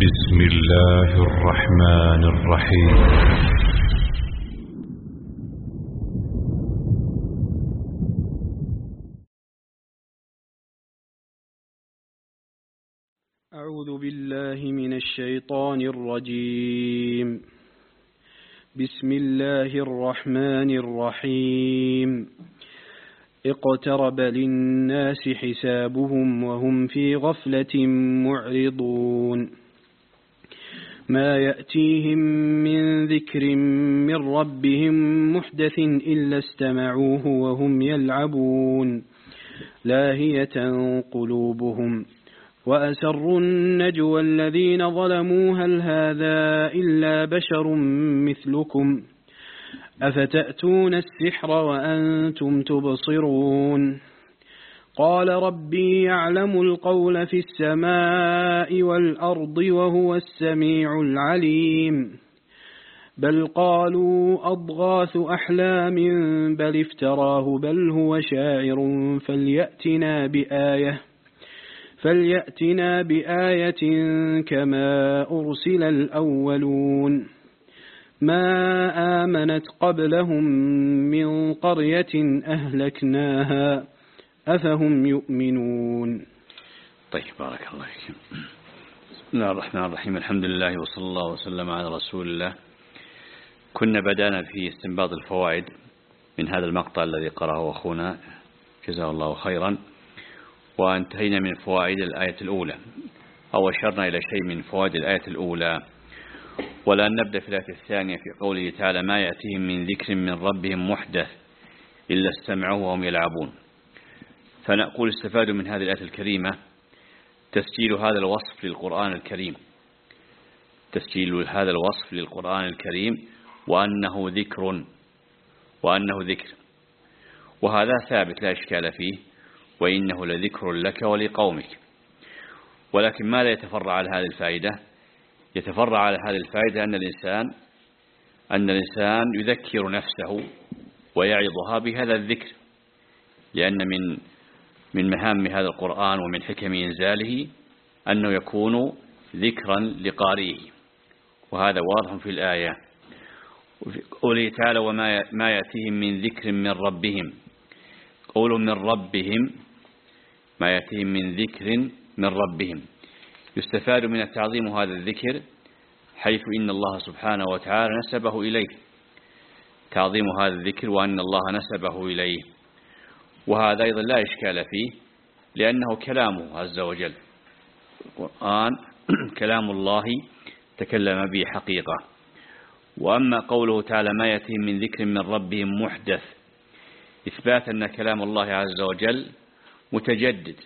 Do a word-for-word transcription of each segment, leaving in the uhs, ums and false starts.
بسم الله الرحمن الرحيم. أعوذ بالله من الشيطان الرجيم. بسم الله الرحمن الرحيم. اقترب للناس حسابهم وهم في غفلة معرضون. ما يأتيهم من ذكر من ربهم محدث إلا استمعوه وهم يلعبون لاهية قلوبهم وأسروا النجوى الذين ظلموا هل هذا إلا بشر مثلكم أفتأتون السحر وأنتم تبصرون. قال ربي يعلم القول في السماء والأرض وهو السميع العليم. بل قالوا أضغاث أحلام بل افتراه بل هو شاعر فليأتنا بآية فليأتنا بآية كما أرسل الأولون. ما آمنت قبلهم من قرية أهلكناها أفهم يؤمنون. طيب، بارك الله فيكم. بسم الله الرحمن الرحيم. الحمد لله وصلى الله وسلم على رسول الله. كنا بدأنا في استنباط الفوائد من هذا المقطع الذي قرأه أخونا جزاه الله خيرا، وانتهينا من فوائد الآية الأولى أو أشرنا إلى شيء من فوائد الآية الأولى. والآن نبدأ في الآية الثانية في قوله تعالى ما يأتيهم من ذكر من ربهم محدث إلا استمعوه وهم يلعبون. فنقول استفادوا من هذه الآية الكريمة تسجيل هذا الوصف للقرآن الكريم تسجيل هذا الوصف للقرآن الكريم وأنه ذكر وأنه ذكر وهذا ثابت لا إشكال فيه، وإنه لذكر لك ولقومك. ولكن ما لا يتفرع على هذه الفائدة؟ يتفرع على هذه الفائدة أن الإنسان أن الإنسان يذكر نفسه ويعظها بهذا الذكر، لأن من من مهام هذا القرآن ومن حكم إنزاله أنه يكون ذكرا لقارئه، وهذا واضح في الآية. وفي قوله تعالى وما ما يأتيهم من ذكر من ربهم، قولوا من ربهم، ما يأتيهم من ذكر من ربهم. يستفاد من التعظيم هذا الذكر حيث إن الله سبحانه وتعالى نسبه إليه، تعظيم هذا الذكر وأن الله نسبه إليه، وهذا أيضا لا إشكال فيه لأنه كلامه عز وجل. القرآن كلام الله تكلم به حقيقة. وأما قوله تعالى ما يأتيهم من ذكر من ربهم محدث، إثبات أن كلام الله عز وجل متجدد،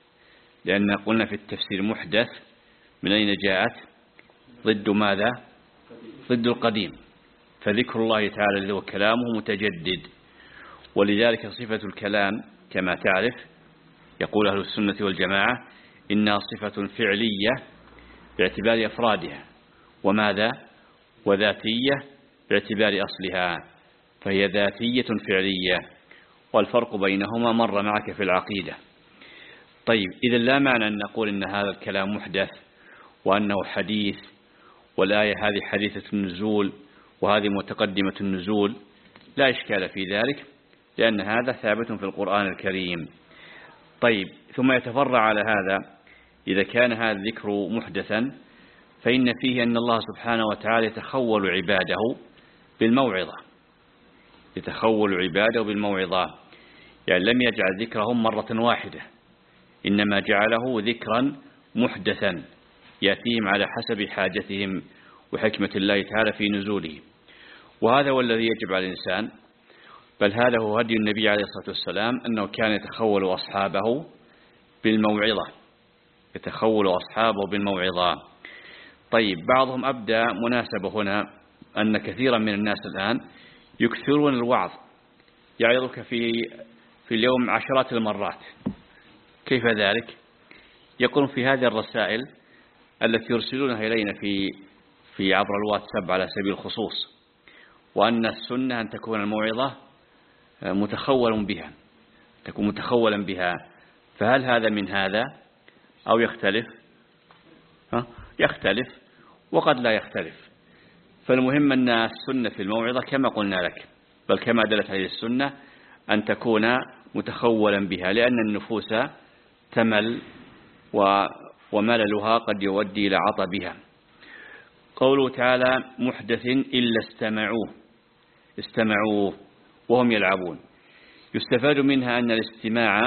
لأن قلنا في التفسير محدث من أين جاءت؟ ضد ماذا؟ ضد القديم. فذكر الله تعالى الذي هو كلامه متجدد، ولذلك صفة الكلام كما تعرف يقول أهل السنة والجماعة إنها صفة فعلية باعتبار أفرادها، وماذا؟ وذاتية باعتبار أصلها، فهي ذاتية فعلية، والفرق بينهما مر معك في العقيدة. طيب، إذا لا معنى أن نقول إن هذا الكلام محدث وأنه حديث، والآية هذه حديثة النزول وهذه متقدمة النزول، لا إشكال في ذلك لأن هذا ثابت في القرآن الكريم. طيب، ثم يتفرع على هذا إذا كان هذا الذكر محدثا فإن فيه أن الله سبحانه وتعالى يتخول عباده بالموعظة يتخول عباده بالموعظة يعني لم يجعل ذكرهم مرة واحدة، إنما جعله ذكرا محدثا يأتيهم على حسب حاجتهم وحكمة الله تعالى في نزوله. وهذا هو الذي يجب على الإنسان، بل هذا هو هدي النبي عليه الصلاة والسلام أنه كان يتخول أصحابه بالموعظة يتخول أصحابه بالموعظة. طيب، بعضهم أبدى مناسبة هنا أن كثيرا من الناس الآن يكثرون الوعظ، يعظك في في اليوم عشرات المرات. كيف ذلك؟ يقول في هذه الرسائل التي يرسلونها إلينا في في عبر الواتساب على سبيل الخصوص، وأن السنة أن تكون الموعظة متخول بها تكون متخولا بها. فهل هذا من هذا أو يختلف؟ ها؟ يختلف وقد لا يختلف. فالمهم أن السنة في الموعظة كما قلنا لك، بل كما دلت عليه السنة، أن تكون متخولا بها، لأن النفوس تمل ومللها قد يؤدي إلى عطبها. قوله تعالى محدث إلا استمعوه استمعوه وهم يلعبون. يستفاد منها أن الاستماع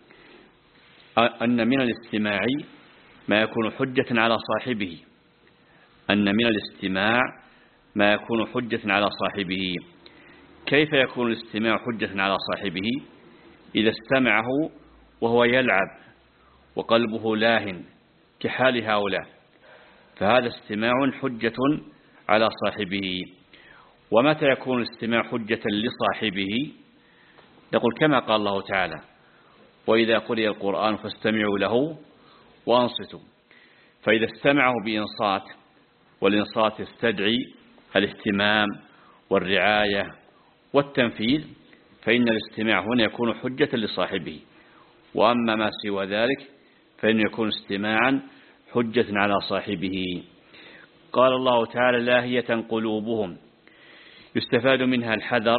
أن من الاستماع ما يكون حجة على صاحبه أن من الاستماع ما يكون حجة على صاحبه. كيف يكون الاستماع حجة على صاحبه؟ إذا استمعه وهو يلعب وقلبه لاهٍ كحال هؤلاء، فهذا استماع حجة على صاحبه. ومتى يكون الاستماع حجة لصاحبه؟ نقول كما قال الله تعالى وإذا قرئ القرآن فاستمعوا له وأنصتوا. فإذا استمعه بإنصات، والإنصات يستدعي الاهتمام والرعاية والتنفيذ، فإن الاستماع هنا يكون حجة لصاحبه. وأما ما سوى ذلك فإنه يكون استماعا حجة على صاحبه. قال الله تعالى لاهية قلوبهم. يستفاد منها الحذر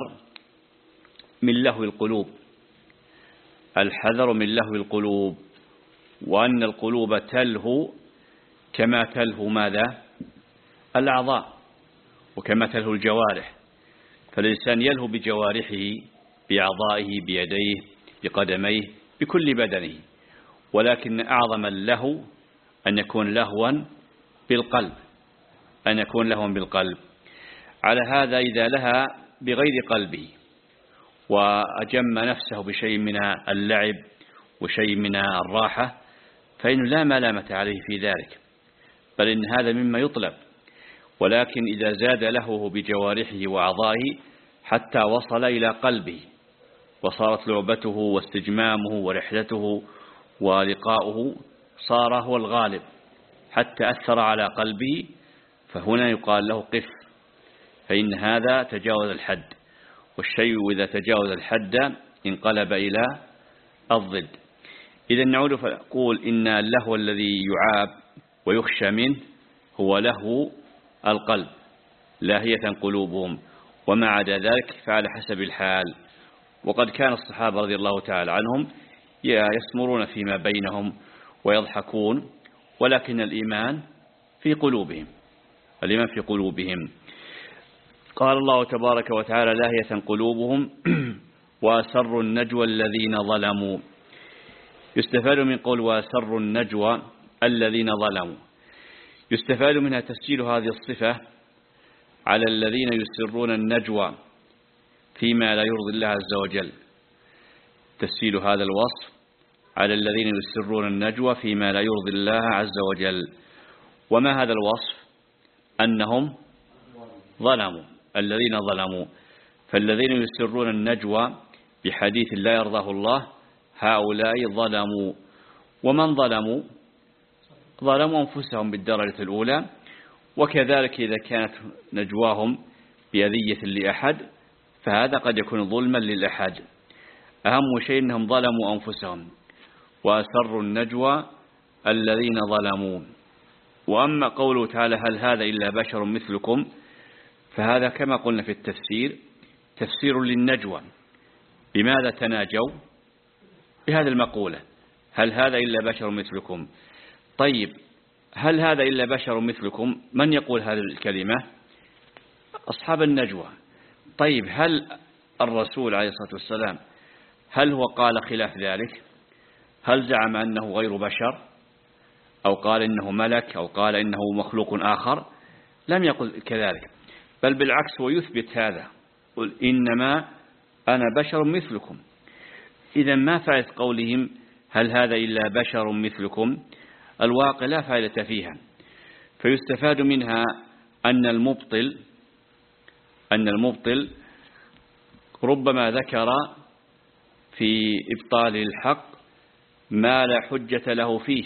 من لهو القلوب الحذر من لهو القلوب وأن القلوب تلهو كما تلهو ماذا؟ الأعضاء، وكما تلهو الجوارح. فالإنسان يلهو بجوارحه، بأعضائه، بيديه، بقدميه، بكل بدنه، ولكن أعظم اللهو أن يكون لهوا بالقلب أن يكون لهوا بالقلب. على هذا إذا لها بغير قلبه وأجم نفسه بشيء من اللعب وشيء من الراحة فإنه لا ملامة عليه في ذلك، بل إن هذا مما يطلب. ولكن إذا زاد لهوه بجوارحه وأعضائه حتى وصل إلى قلبه وصارت لعبته واستجمامه ورحلته ولقاؤه صار هو الغالب حتى أثر على قلبه، فهنا يقال له قف، فإن هذا تجاوز الحد، والشيء إذا تجاوز الحد انقلب إلى الضد. إذا نعود فنقول إن اللهو الذي يعاب ويخشى منه هو لهو القلب، لاهية قلوبهم، وما عدا ذلك فعلى حسب الحال. وقد كان الصحابة رضي الله تعالى عنهم يسمرون فيما بينهم ويضحكون، ولكن الإيمان في قلوبهم الإيمان في قلوبهم. قال الله تبارك وتعالى لاهية قلوبهم وأسروا النجوى الذين ظلموا. يستفاد من قول وأسروا النجوى الذين ظلموا، يستفاد منها تسجيل هذه الصفة على الذين يسرون النجوى فيما لا يرضي الله عز وجل، تسجيل هذا الوصف على الذين يسرون النجوى فيما لا يرضي الله عز وجل. وما هذا الوصف؟ أنهم ظلموا الذين ظلموا. فالذين يسرون النجوى بحديث لا يرضاه الله هؤلاء ظلموا. ومن ظلموا؟ ظلموا أنفسهم بالدرجة الأولى، وكذلك إذا كانت نجواهم بأذية لأحد فهذا قد يكون ظلما للأحد. أهم شيء أنهم ظلموا أنفسهم. وأسروا النجوى الذين ظلموا. وأما قوله تعالى هل هذا إلا بشر مثلكم، فهذا كما قلنا في التفسير تفسير للنجوى. بماذا تناجوا؟ بهذه المقولة هل هذا إلا بشر مثلكم. طيب هل هذا إلا بشر مثلكم، من يقول هذه الكلمة؟ أصحاب النجوى. طيب هل الرسول عليه الصلاة والسلام هل هو قال خلاف ذلك؟ هل زعم أنه غير بشر، أو قال إنه ملك، أو قال إنه مخلوق آخر؟ لم يقل كذلك، بل بالعكس هو يثبت هذا، قل إنما أنا بشر مثلكم. إذا ما فائدة قولهم هل هذا إلا بشر مثلكم؟ الواقع لا فائدة فيها. فيستفاد منها أن المبطل أن المبطل ربما ذكر في إبطال الحق ما لا حجة له فيه.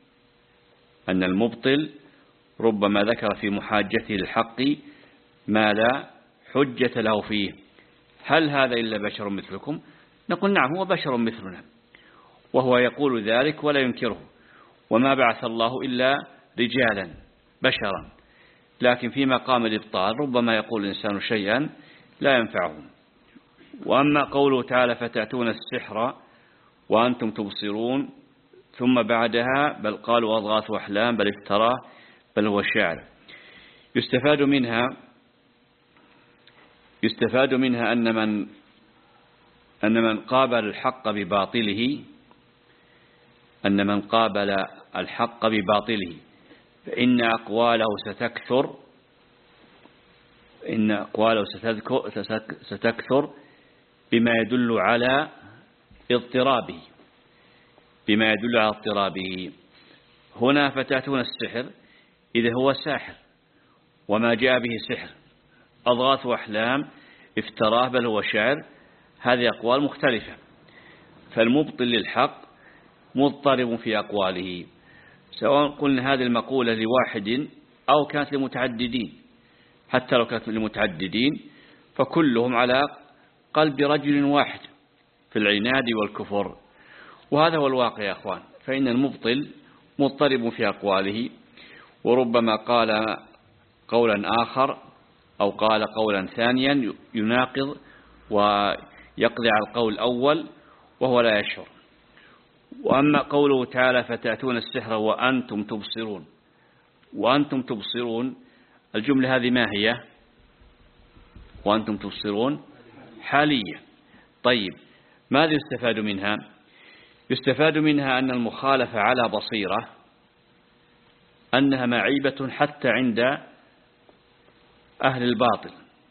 أن المبطل ربما ذكر في محاجته الحق ما لا حجة له فيه. هل هذا إلا بشر مثلكم؟ نقول نعم هو بشر مثلنا، وهو يقول ذلك ولا ينكره. وما بعث الله إلا رجالا بشرا، لكن في مقام الإبطال ربما يقول الإنسان شيئا لا ينفعه. وأما قوله تعالى فتأتون السحر وأنتم تبصرون، ثم بعدها بل قالوا أضغاث أحلام بل افتراه بل هو شعر، يستفاد منها يستفاد منها أن من أن من قابل الحق بباطله أن من قابل الحق بباطله فإن أقواله ستكثر إن أقواله ستكثر بما يدل على اضطرابه بما يدل على اضطرابه. هنا فتأتون السحر إذا هو ساحر وما جاء به سحر، أضغاث أحلام افتراه بل هو شعر، هذه أقوال مختلفة. فالمبطل للحق مضطرب في أقواله، سواء قلنا هذه المقولة لواحد أو كانت لمتعددين. حتى لو كانت لمتعددين فكلهم على قلب رجل واحد في العناد والكفر، وهذا هو الواقع يا أخوان. فإن المبطل مضطرب في أقواله، وربما قال قولا آخر أو قال قولا ثانيا يناقض ويقضي على القول الأول وهو لا يشعر. وأما قوله تعالى فتأتون السحر وأنتم تبصرون، وأنتم تبصرون الجملة هذه ما هي؟ وأنتم تبصرون حالية. طيب ماذا يستفاد منها؟ يستفاد منها أن المخالفة على بصيرة أنها معيبة حتى عند أهل الباطل،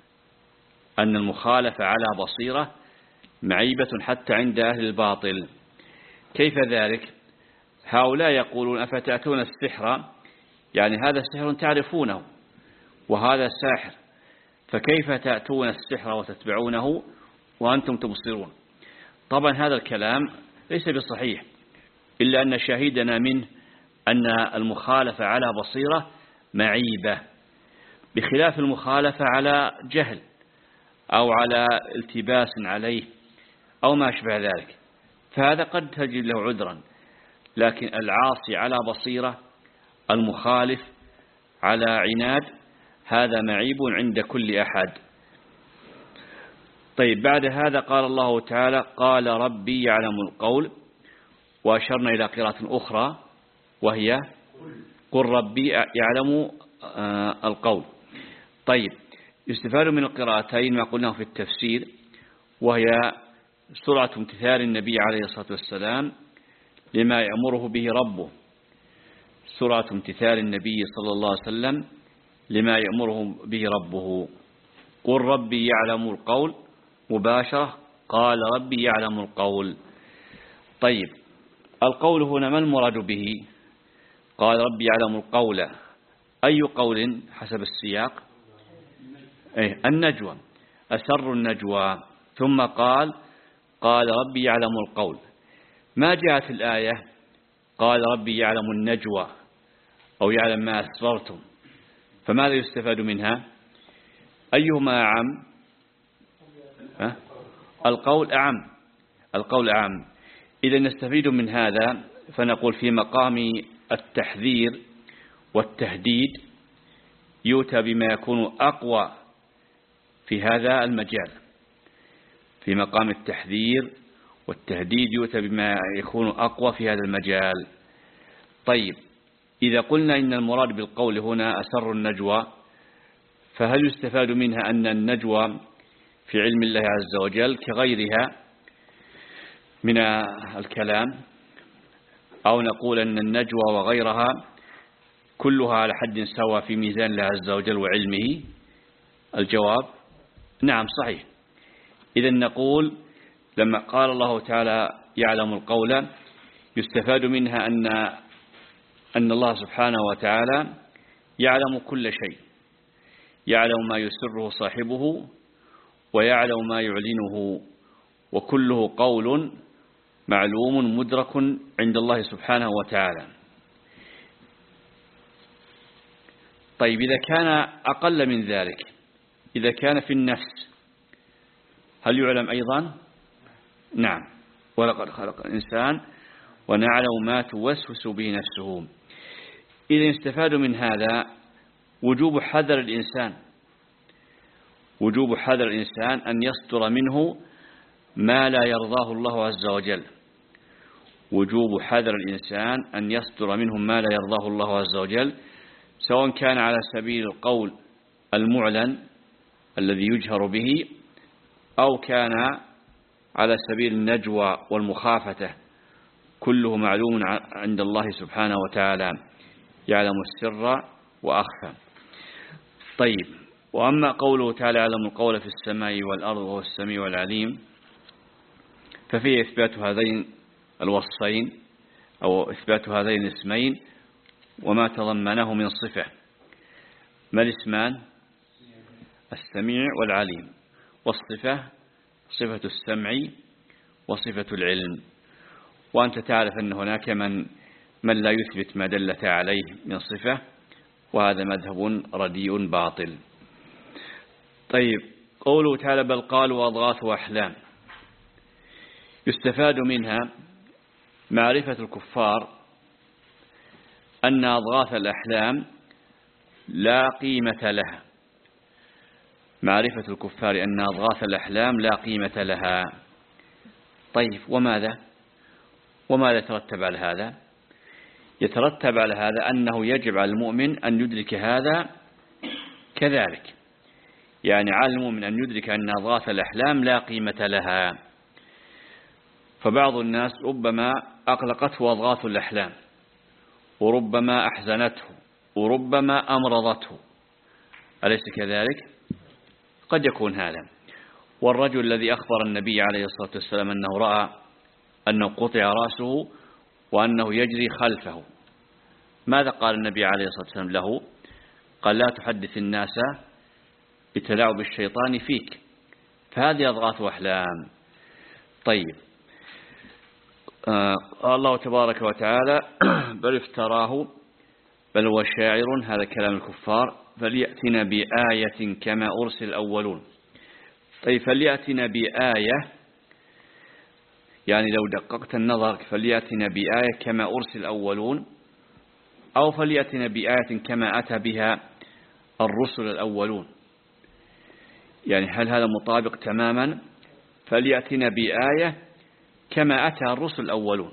أن المخالفة على بصيرة معيبة حتى عند أهل الباطل. كيف ذلك؟ هؤلاء يقولون أفتأتون السحر، يعني هذا السحر تعرفونه وهذا ساحر، فكيف تأتون السحر وتتبعونه وأنتم تبصرون؟ طبعا هذا الكلام ليس بصحيح، إلا أن شاهدنا منه أن المخالفة على بصيرة معيبة، بخلاف المخالفة على جهل أو على التباس عليه أو ما أشبه ذلك، فهذا قد تجد له عذرا. لكن العاصي على بصيرة، المخالف على عناد، هذا معيب عند كل أحد. طيب بعد هذا قال الله تعالى قال ربي يعلم القول، وأشرنا إلى قراءة أخرى وهي قل ربي يعلم القول. طيب يستفاد من القراءتين ما قلناه في التفسير، وهي سرعة امتثال النبي عليه الصلاة والسلام لما يأمره به ربه، سرعة امتثال النبي صلى الله عليه وسلم لما يأمره به ربه. قل ربي يعلم القول مباشرة، قال ربي يعلم القول. طيب القول هنا ما المراد به؟ قال ربي يعلم القول، أي قول حسب السياق؟ أيه النجوى، أسر النجوى. ثم قال قال ربي يعلم القول، ما جاء في الآية قال ربي يعلم النجوى أو يعلم ما أسررتم، فماذا يستفاد منها؟ أيهما أعم؟ أه؟ القول أعم، القول أعم. إذا نستفيد من هذا فنقول في مقام التحذير والتهديد يؤتى بما يكون أقوى في هذا المجال، في مقام التحذير والتهديد يؤتى بما يكون أقوى في هذا المجال. طيب إذا قلنا إن المراد بالقول هنا أسر النجوى، فهل يستفاد منها أن النجوى في علم الله عز وجل كغيرها من الكلام، أو نقول أن النجوى وغيرها كلها على حد سواء في ميزان الله عز وجل وعلمه؟ الجواب نعم صحيح. إذا نقول لما قال الله تعالى يعلم القول يستفاد منها أن أن الله سبحانه وتعالى يعلم كل شيء، يعلم ما يسره صاحبه ويعلم ما يعلنه، وكله قول معلوم مدرك عند الله سبحانه وتعالى. طيب إذا كان أقل من ذلك، إذا كان في النفس هل يعلم أيضا؟ نعم، ولقد خلق الإنسان ونعلم ما توسوس به نفسه. إذا استفاد من هذا وجوب حذر الإنسان وجوب حذر الإنسان أن يصدر منه ما لا يرضاه الله عز وجل وجوب حذر الإنسان أن يصدر منه ما لا يرضاه الله عز وجل، سواء كان على سبيل القول المعلن الذي يجهر به، أو كان على سبيل النجوى والمخافة، كله معلوم عند الله سبحانه وتعالى، يعلم السر وأخفى. طيب، وأما قوله تعالى يعلم القول في السماء والأرض وهو السميع العليم، ففيه إثبات هذين الوصفين أو إثبات هذين الاسمين وما تضمنه من صفة. ما الاسمان؟ السميع والعليم، والصفة صفة السمع وصفة العلم. وأنت تعرف أن هناك من من لا يثبت ما دلت عليه من صفة، وهذا مذهب رديء باطل. طيب، قوله تعالى بل قالوا أضغاث أحلام، يستفاد منها معرفة الكفار أن أضغاث الأحلام لا قيمة لها، معرفة الكفار أن أضغاث الأحلام لا قيمة لها. طيب، وماذا وماذا يترتب على هذا؟ يترتب على هذا أنه يجب على المؤمن أن يدرك هذا كذلك، يعني على المؤمن أن يدرك أن أضغاث الأحلام لا قيمة لها. فبعض الناس ربما أقلقته أضغاث الأحلام، وربما أحزنته، وربما أمرضته، أليس كذلك؟ قد يكون هذا. والرجل الذي أخبر النبي عليه الصلاة والسلام أنه رأى أنه قطع رأسه وأنه يجري خلفه، ماذا قال النبي عليه الصلاة والسلام له؟ قال لا تحدث الناس بتلاعب الشيطان فيك، فهذه أضغاث أحلام. طيب، آه الله تبارك وتعالى بل افتراه بل هو شاعر، هذا كلام الكفار، فليأتنا بآية كما أرسل الأولون. طيب، فليأتنا بآية، يعني لو دققت النظر فليأتنا بآية كما أرسل الأولون، أو فليأتنا بآية كما أتى بها الرسل الأولون، يعني هل هذا مطابق تماما؟ فليأتنا بآية كما أتى الرسل الأولون.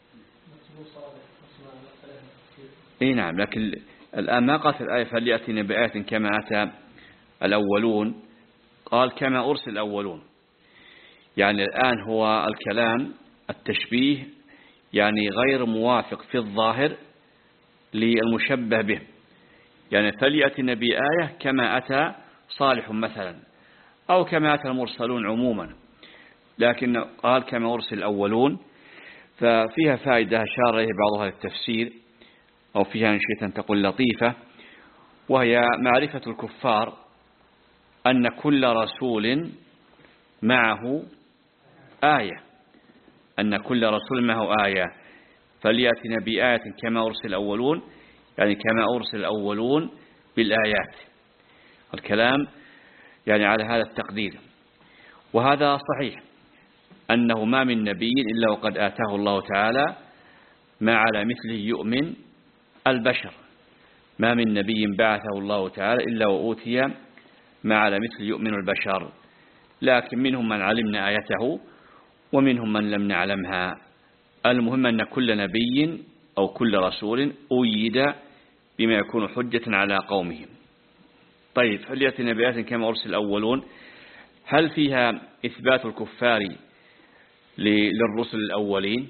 إيه نعم، لكن الآن ما قال في الآية فليأتنا بآية كما أتى الأولون، قال كما أرسل الأولون. يعني الآن هو الكلام التشبيه يعني غير موافق في الظاهر للمشبه به، يعني فليأتنا بآية كما أتى صالح مثلا، أو كما أتى المرسلون عموما، لكن قال كما أرسل الأولون. ففيها فائدة أشار إليه بعضها للتفسير، أو فيها نشية تقول لطيفة، وهي معرفة الكفار أن كل رسول معه آية، أن كل رسول معه آية. فليأتنا بآية كما أرسل الأولون، يعني كما أرسل الأولون بالآيات. الكلام يعني على هذا التقدير، وهذا صحيح أنه ما من نبي إلا وقد آتاه الله تعالى ما على مثله يؤمن البشر، ما من نبي بعثه الله تعالى إلا وأوتي ما على مثل يؤمن البشر، لكن منهم من علمنا آيته ومنهم من لم نعلمها. المهم أن كل نبي أو كل رسول أيد بما يكون حجة على قومهم. طيب، فليأتنا بآية كما أرسل الأولون، هل فيها إثبات الكفار للرسل الأولين؟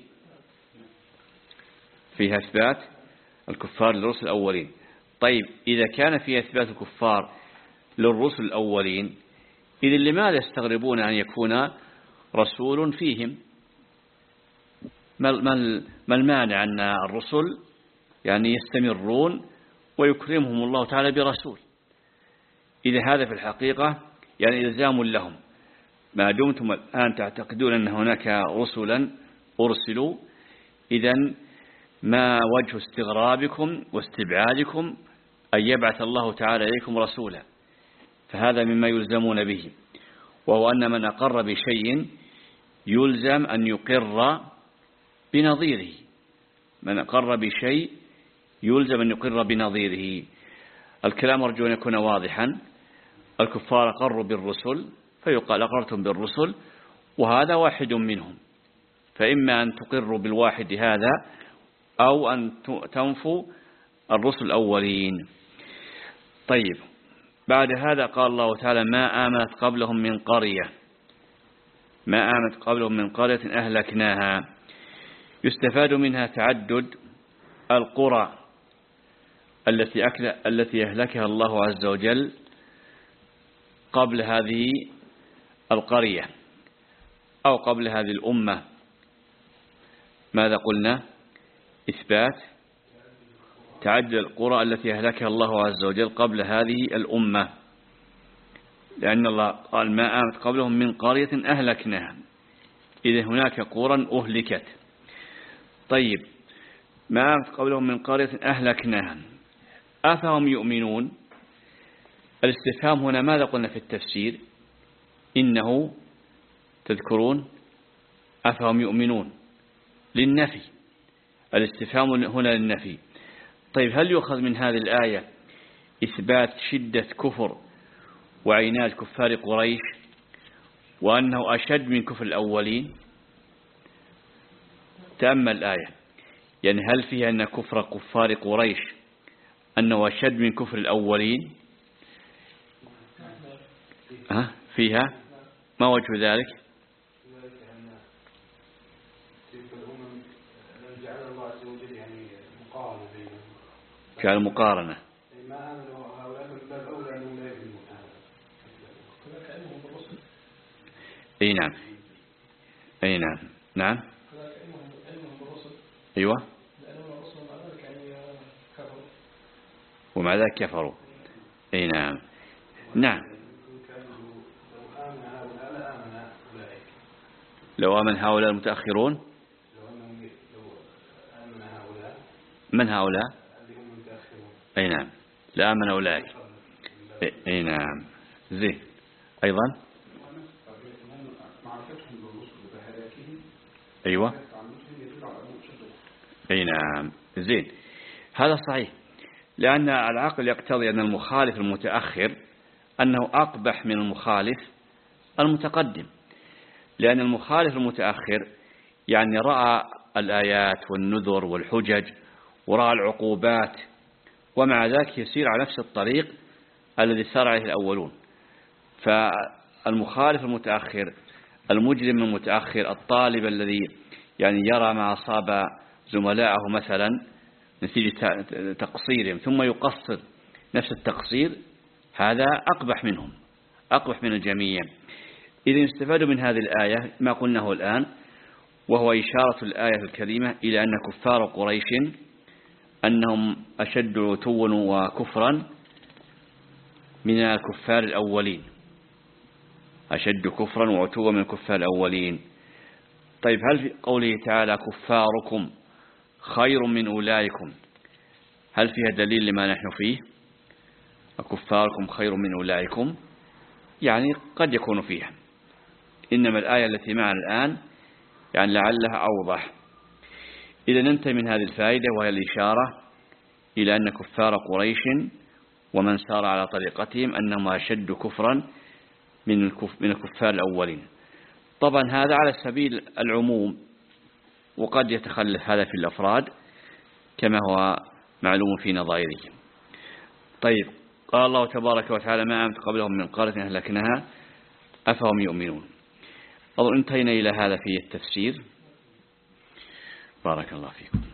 فيها إثبات الكفار للرسل الأولين. طيب، إذا كان فيها إثبات الكفار للرسل الأولين، إذن لماذا يستغربون أن يكون رسول فيهم؟ ما المانع أن الرسل يعني يستمرون ويكرمهم الله تعالى برسول؟ إذا هذا في الحقيقة يعني إلزام لهم، ما دمتم الآن تعتقدون أن هناك رسلا أرسلوا، إذن ما وجه استغرابكم واستبعادكم أن يبعث الله تعالى إليكم رسولا؟ فهذا مما يلزمون به، وهو أن من أقر بشيء يلزم أن يقر بنظيره، من أقر بشيء يلزم أن يقر بنظيره. الكلام أرجو أن يكون واضحا. الكفار أقروا بالرسل فيقال أقررتم بالرسل، وهذا واحد منهم، فإما أن تقروا بالواحد هذا أو أن تنفوا الرسل الأولين. طيب، بعد هذا قال الله تعالى ما آمنت قبلهم من قرية ما آمنت قبلهم من قرية أهلكناها. يستفاد منها تعدد القرى التي أكل التي أهلكها الله عز وجل قبل هذه القرية أو قبل هذه الأمة. ماذا قلنا؟ إثبات تعدد القرى التي أهلكها الله عز وجل قبل هذه الأمة، لأن الله قال ما آمنت قبلهم من قرية أهلكناها، إذا هناك قرى أهلكت. طيب، ما آمنت قبلهم من قرية أهلكناها أفهم يؤمنون؟ الاستفهام هنا ماذا قلنا في التفسير؟ إنه تذكرون أفهم يؤمنون للنفي، الاستفهام هنا للنفي. طيب، هل يؤخذ من هذه الآية إثبات شدة كفر وعناد كفار قريش وأنه أشد من كفر الأولين؟ تأمل الآية، يعني هل فيها أن كفر كفار قريش أنه أشد من كفر الأولين؟ ها فيها؟ ما وجه ذلك؟ جعل مقارنة. اي نعم اي نعم نعم ايوه، ومع ذلك كفروا. اي نعم نعم. لو آمن هؤلاء المتأخرون، من هؤلاء؟ اي نعم، لا آمن أولئك. اي نعم زين. أيضا أيوة اي نعم زين، هذا صحيح، لأن العقل يقتضي أن المخالف المتأخر أنه أقبح من المخالف المتقدم، لأن المخالف المتأخر يعني رأى الآيات والنذر والحجج ورأى العقوبات، ومع ذلك يسير على نفس الطريق الذي سار عليه الأولون. فالمخالف المتأخر، المجرم المتأخر، الطالب الذي يعني يرى ما أصاب زملائه مثلا نتيجة تقصيرهم ثم يقصر نفس التقصير، هذا أقبح منهم، أقبح من الجميع. إذا يستفاد من هذه الآية ما قلناه الآن، وهو إشارة الآية الكريمة إلى أن كفار قريش أنهم أشد عتوا وكفرا من الكفار الأولين، أشد كفرا وعتوا من الكفار الأولين. طيب، هل في قوله تعالى كفاركم خير من أولئكم هل فيها دليل لما نحن فيه؟ كفاركم خير من أولئكم، يعني قد يكون فيها، إنما الآية التي معنا الآن يعني لعلها أوضح. إذا ننتهي من هذه الفائدة، وهي الإشارة إلى أن كفار قريش ومن سار على طريقتهم أنهم أشد كفرا من من الكفار الأولين. طبعا هذا على سبيل العموم، وقد يتخلف هذا في الأفراد كما هو معلوم في نظائره. طيب، قال الله تبارك وتعالى ما آمنت قبلهم من قرية أهلكناها أفهم يؤمنون. أظن انتهينا إلى هذا في التفسير. بارك الله فيكم.